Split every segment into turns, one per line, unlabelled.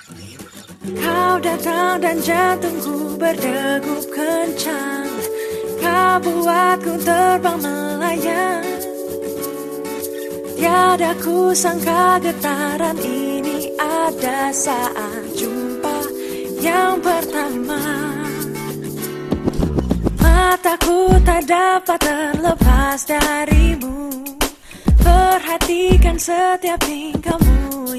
Kau datang dan jantungku berdegup kencang. Kau buatku terbang melayang. Tiada ku sangka getaran ini ada saat jumpa yang pertama. Mataku tak dapat terlepas darimu. Perhatikan setiap tingkahmu,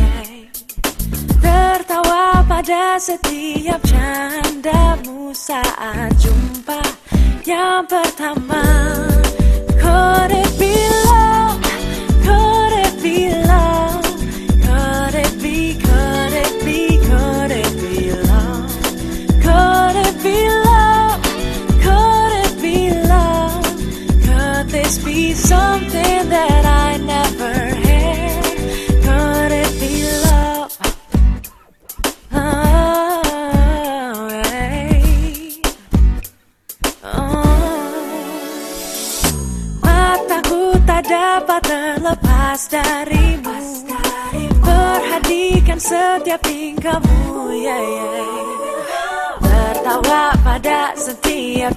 tertawa pada setiap candamu saat jumpa yang pertama. Could it be love? Could it be love? Could it be, could it be, could it be love? Could it be love? Could it be love? Could this be something that I never had? Could it be love? Mataku tak dapat terlepas darimu. Perhatikan setiap tingkahmu, tertawa pada setiap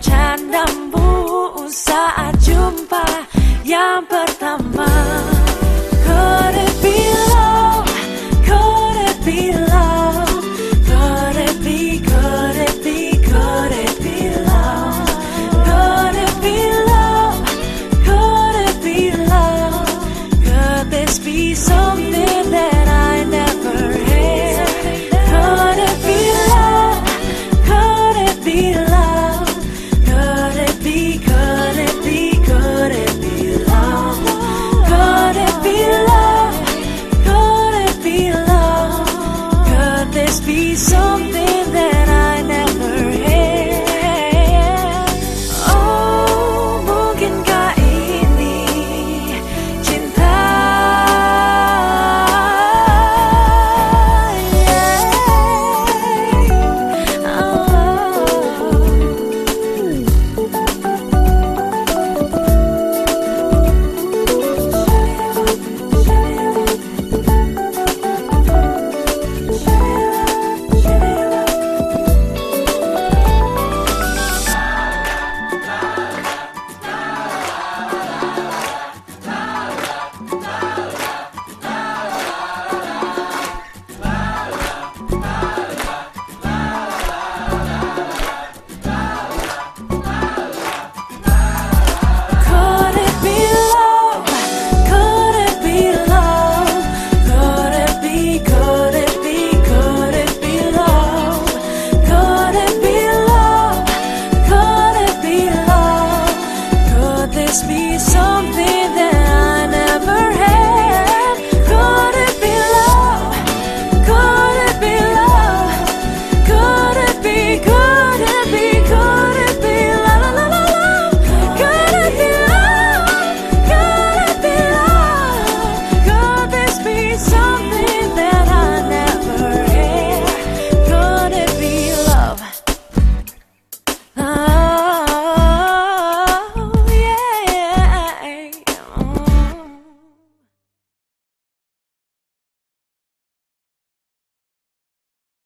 candamu saat jumpa yang pertama. Could it